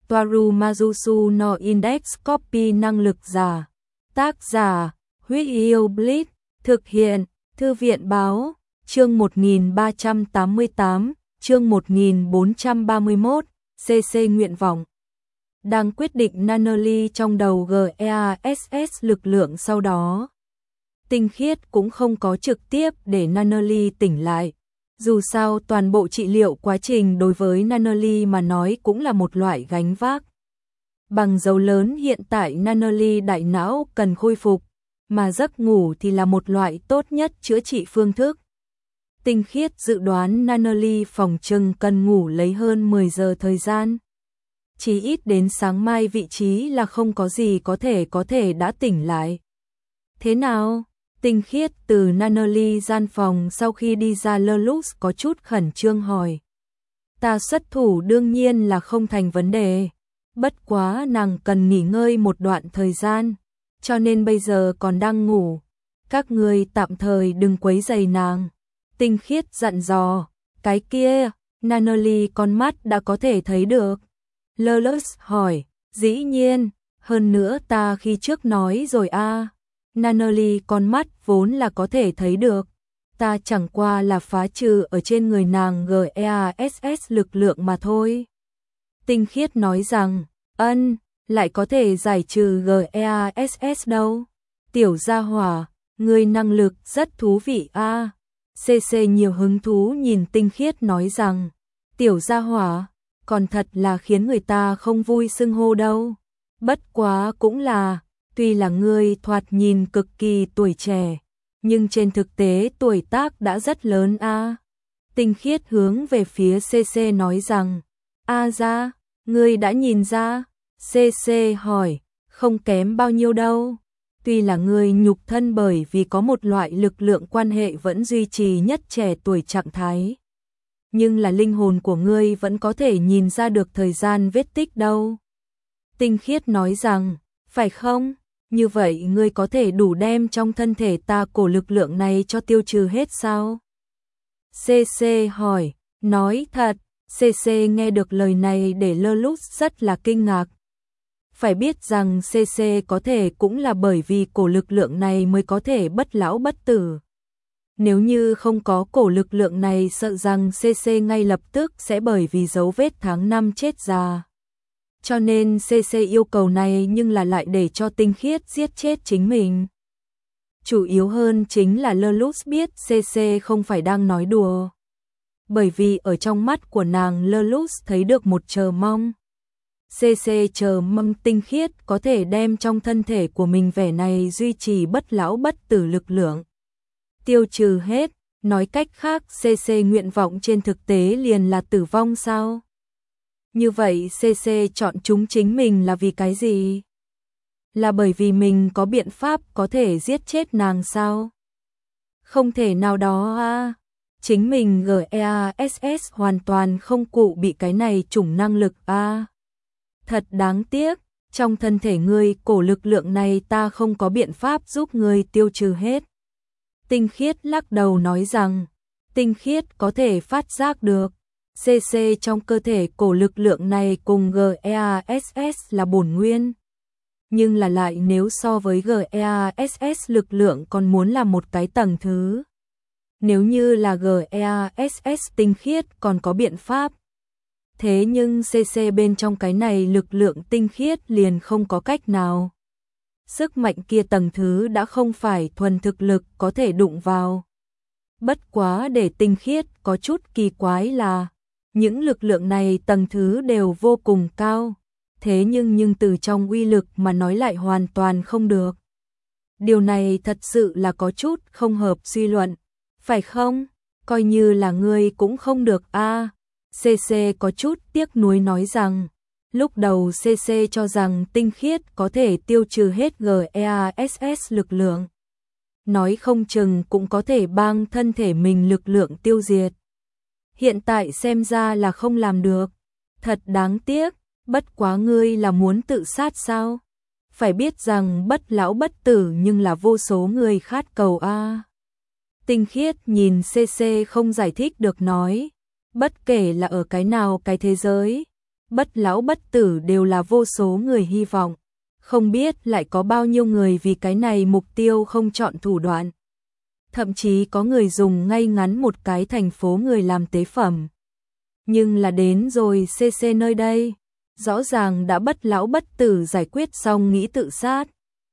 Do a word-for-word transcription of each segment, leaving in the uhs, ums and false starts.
Toaru Majusu no Index Copy năng lực giả. Tác giả, Huyết Yêu Blitz, thực hiện, Thư viện Báo, chương một nghìn ba trăm tám mươi tám, chương một nghìn bốn trăm ba mươi mốt, xê xê nguyện vọng. Đang quyết định Nunnally trong đầu gass lực lượng sau đó. Tinh Khiết cũng không có trực tiếp để Nunnally tỉnh lại. Dù sao toàn bộ trị liệu quá trình đối với Nunnally mà nói cũng là một loại gánh vác. Bằng dấu lớn hiện tại Nunnally đại não cần khôi phục, mà giấc ngủ thì là một loại tốt nhất chữa trị phương thức. Tinh Khiết dự đoán Nunnally phòng trừng cần ngủ lấy hơn mười giờ thời gian. Chỉ ít đến sáng mai vị trí là không có gì có thể có thể đã tỉnh lại. Thế nào? Tinh Khiết từ Nunnally gian phòng sau khi đi ra Lelux có chút khẩn trương hỏi. Ta xuất thủ đương nhiên là không thành vấn đề. Bất quá nàng cần nghỉ ngơi một đoạn thời gian, cho nên bây giờ còn đang ngủ. Các ngươi tạm thời đừng quấy rầy nàng. Tinh Khiết dặn dò. Cái kia, Nunnally con mắt đã có thể thấy được. Lelux hỏi. Dĩ nhiên, hơn nữa ta khi trước nói rồi a. À. Nunnally con mắt vốn là có thể thấy được. Ta chẳng qua là phá trừ ở trên người nàng gass lực lượng mà thôi. Tinh Khiết nói rằng, ân, lại có thể giải trừ gass đâu. Tiểu gia hỏa, người năng lực rất thú vị a. À. xê xê nhiều hứng thú nhìn Tinh Khiết nói rằng, tiểu gia hỏa, còn thật là khiến người ta không vui xưng hô đâu. Bất quá cũng là, tuy là ngươi thoạt nhìn cực kỳ tuổi trẻ, nhưng trên thực tế tuổi tác đã rất lớn a. À. Tinh Khiết hướng về phía xê xê nói rằng, a ra, ngươi đã nhìn ra? xê xê hỏi, không kém bao nhiêu đâu. Tuy là ngươi nhục thân bởi vì có một loại lực lượng quan hệ vẫn duy trì nhất trẻ tuổi trạng thái. Nhưng là linh hồn của ngươi vẫn có thể nhìn ra được thời gian vết tích đâu. Tinh Khiết nói rằng, phải không? Như vậy ngươi có thể đủ đem trong thân thể ta cổ lực lượng này cho tiêu trừ hết sao? xê xê hỏi, nói thật, xê xê nghe được lời này để Lelux rất là kinh ngạc. Phải biết rằng xê xê có thể cũng là bởi vì cổ lực lượng này mới có thể bất lão bất tử. Nếu như không có cổ lực lượng này sợ rằng xê xê ngay lập tức sẽ bởi vì dấu vết tháng năm chết già. Cho nên xê xê yêu cầu này nhưng là lại để cho Tinh Khiết giết chết chính mình. Chủ yếu hơn chính là Lelux biết xê xê không phải đang nói đùa. Bởi vì ở trong mắt của nàng Lelux thấy được một chờ mong. xê xê chờ mong Tinh Khiết có thể đem trong thân thể của mình vẻ này duy trì bất lão bất tử lực lượng. Tiêu trừ hết, nói cách khác xê xê nguyện vọng trên thực tế liền là tử vong sao? Như vậy xê xê chọn chúng chính mình là vì cái gì? Là bởi vì mình có biện pháp có thể giết chết nàng sao? Không thể nào đó à. Chính mình gass hoàn toàn không cụ bị cái này chủng năng lực à. Thật đáng tiếc, trong thân thể ngươi cổ lực lượng này ta không có biện pháp giúp ngươi tiêu trừ hết. Tinh Khiết lắc đầu nói rằng, Tinh Khiết có thể phát giác được, xê xê trong cơ thể cổ lực lượng này cùng gass là bổn nguyên. Nhưng là lại nếu so với gass lực lượng còn muốn là một cái tầng thứ. Nếu như là gass Tinh Khiết còn có biện pháp. Thế nhưng xê xê bên trong cái này lực lượng Tinh Khiết liền không có cách nào. Sức mạnh kia tầng thứ đã không phải thuần thực lực có thể đụng vào. Bất quá để Tinh Khiết có chút kỳ quái là, những lực lượng này tầng thứ đều vô cùng cao, thế nhưng nhưng từ trong uy lực mà nói lại hoàn toàn không được. Điều này thật sự là có chút không hợp suy luận, phải không? Coi như là ngươi cũng không được a. À, xê xê có chút tiếc nuối nói rằng, lúc đầu xê xê cho rằng Tinh Khiết có thể tiêu trừ hết gass lực lượng. Nói không chừng cũng có thể bang thân thể mình lực lượng tiêu diệt. Hiện tại xem ra là không làm được. Thật đáng tiếc, bất quá ngươi là muốn tự sát sao? Phải biết rằng bất lão bất tử nhưng là vô số người khát cầu a. À. Tinh Khiết nhìn xê xê không giải thích được nói, bất kể là ở cái nào cái thế giới, bất lão bất tử đều là vô số người hy vọng. Không biết lại có bao nhiêu người vì cái này mục tiêu không chọn thủ đoạn. Thậm chí có người dùng ngay ngắn một cái thành phố người làm tế phẩm. Nhưng là đến rồi xê xê nơi đây, rõ ràng đã bất lão bất tử giải quyết xong nghĩ tự sát.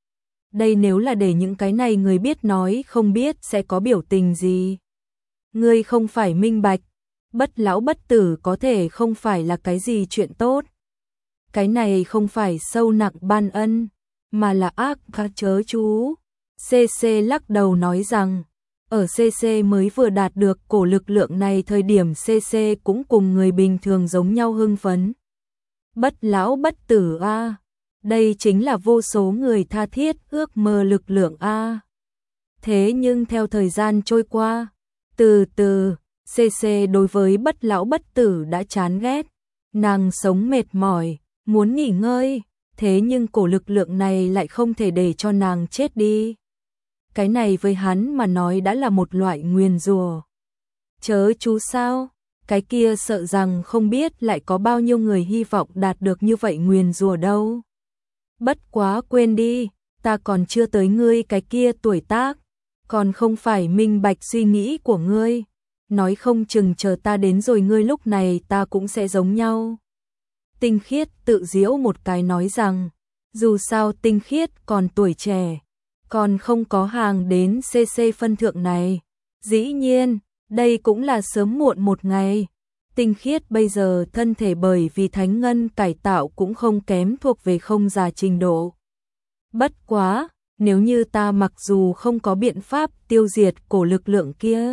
Đây nếu là để những cái này người biết nói không biết sẽ có biểu tình gì. Ngươi không phải minh bạch, bất lão bất tử có thể không phải là cái gì chuyện tốt. Cái này không phải sâu nặng ban ân, mà là ác các chớ chú. xê xê lắc đầu nói rằng, ở xê xê mới vừa đạt được cổ lực lượng này thời điểm xê xê cũng cùng người bình thường giống nhau hưng phấn. Bất lão bất tử a, đây chính là vô số người tha thiết ước mơ lực lượng a. Thế nhưng theo thời gian trôi qua, từ từ, xê xê đối với bất lão bất tử đã chán ghét, nàng sống mệt mỏi, muốn nghỉ ngơi, thế nhưng cổ lực lượng này lại không thể để cho nàng chết đi. Cái này với hắn mà nói đã là một loại nguyền rủa. Chớ chú sao, cái kia sợ rằng không biết lại có bao nhiêu người hy vọng đạt được như vậy nguyền rủa đâu. Bất quá quên đi, ta còn chưa tới ngươi cái kia tuổi tác, còn không phải minh bạch suy nghĩ của ngươi, nói không chừng chờ ta đến rồi ngươi lúc này ta cũng sẽ giống nhau. Tinh Khiết tự giễu một cái nói rằng, dù sao Tinh Khiết còn tuổi trẻ, còn không có hàng đến xê xê phân thượng này. Dĩ nhiên, đây cũng là sớm muộn một ngày. Tinh Khiết bây giờ thân thể bởi vì thánh ngân cải tạo cũng không kém thuộc về không già trình độ. Bất quá, nếu như ta mặc dù không có biện pháp tiêu diệt cổ lực lượng kia,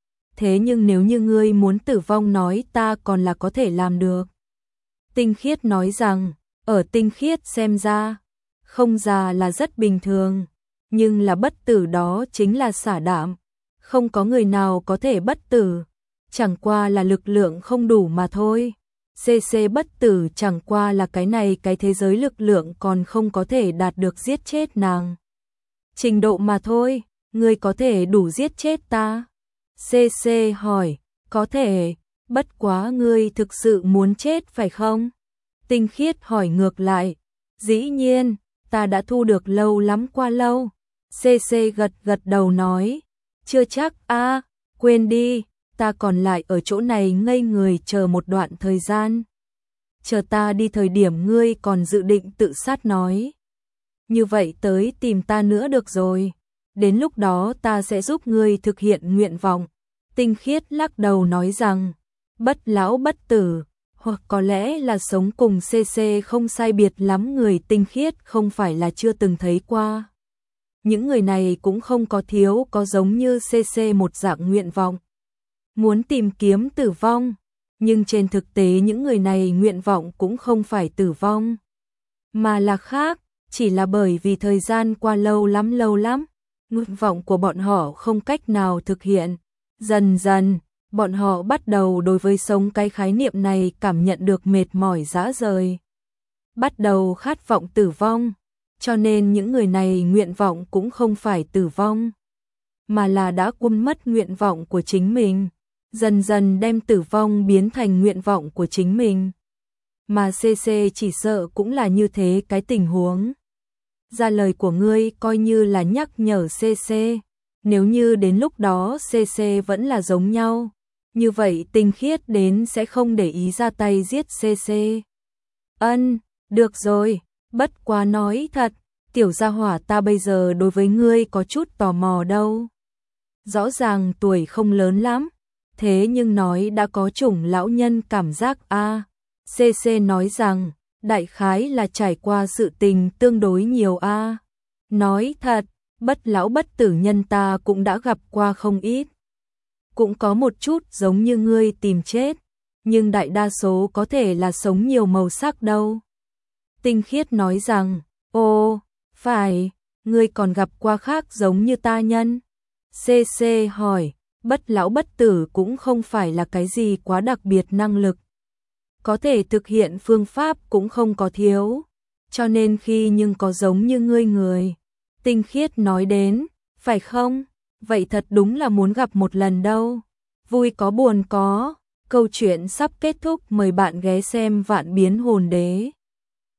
thế nhưng nếu như ngươi muốn tử vong nói ta còn là có thể làm được. Tinh Khiết nói rằng, ở Tinh Khiết xem ra, không già là rất bình thường, nhưng là bất tử đó chính là xả đạm. Không có người nào có thể bất tử, chẳng qua là lực lượng không đủ mà thôi. xê xê bất tử chẳng qua là cái này cái thế giới lực lượng còn không có thể đạt được giết chết nàng. Trình độ mà thôi, ngươi có thể đủ giết chết ta? xê xê hỏi, có thể, bất quá ngươi thực sự muốn chết phải không? Tinh Khiết hỏi ngược lại, dĩ nhiên, ta đã thu được lâu lắm qua lâu. xê xê gật gật đầu nói, chưa chắc a, quên đi, ta còn lại ở chỗ này ngây người chờ một đoạn thời gian. Chờ ta đi thời điểm ngươi còn dự định tự sát nói. Như vậy tới tìm ta nữa được rồi, đến lúc đó ta sẽ giúp ngươi thực hiện nguyện vọng. Tinh Khiết lắc đầu nói rằng, bất lão bất tử, hoặc có lẽ là sống cùng xê xê không sai biệt lắm người Tinh Khiết không phải là chưa từng thấy qua. Những người này cũng không có thiếu có giống như xê xê một dạng nguyện vọng. Muốn tìm kiếm tử vong, nhưng trên thực tế những người này nguyện vọng cũng không phải tử vong, mà là khác, chỉ là bởi vì thời gian qua lâu lắm lâu lắm, nguyện vọng của bọn họ không cách nào thực hiện. Dần dần, bọn họ bắt đầu đối với sống cái khái niệm này cảm nhận được mệt mỏi rã rời. Bắt đầu khát vọng tử vong, cho nên những người này nguyện vọng cũng không phải tử vong, mà là đã quên mất nguyện vọng của chính mình, dần dần đem tử vong biến thành nguyện vọng của chính mình. Mà xê xê chỉ sợ cũng là như thế cái tình huống. Ra lời của ngươi coi như là nhắc nhở xê xê, nếu như đến lúc đó xê xê vẫn là giống nhau, như vậy Tinh Khiết đến sẽ không để ý ra tay giết xê xê. Ân, được rồi, bất quá nói thật, tiểu gia hỏa ta bây giờ đối với ngươi có chút tò mò đâu. Rõ ràng tuổi không lớn lắm, thế nhưng nói đã có chủng lão nhân cảm giác a. xê xê nói rằng, đại khái là trải qua sự tình tương đối nhiều a. Nói thật, bất lão bất tử nhân ta cũng đã gặp qua không ít. Cũng có một chút giống như ngươi tìm chết, nhưng đại đa số có thể là sống nhiều màu sắc đâu. Tinh Khiết nói rằng, ồ, phải, ngươi còn gặp qua khác giống như ta nhân. xê xê hỏi, bất lão bất tử cũng không phải là cái gì quá đặc biệt năng lực. Có thể thực hiện phương pháp cũng không có thiếu, cho nên khi nhưng có giống như ngươi người. Tinh Khiết nói đến, phải không? Vậy thật đúng là muốn gặp một lần đâu. Vui có buồn có, Câu chuyện sắp kết thúc, mời bạn ghé xem Vạn Biến Hồn Đế.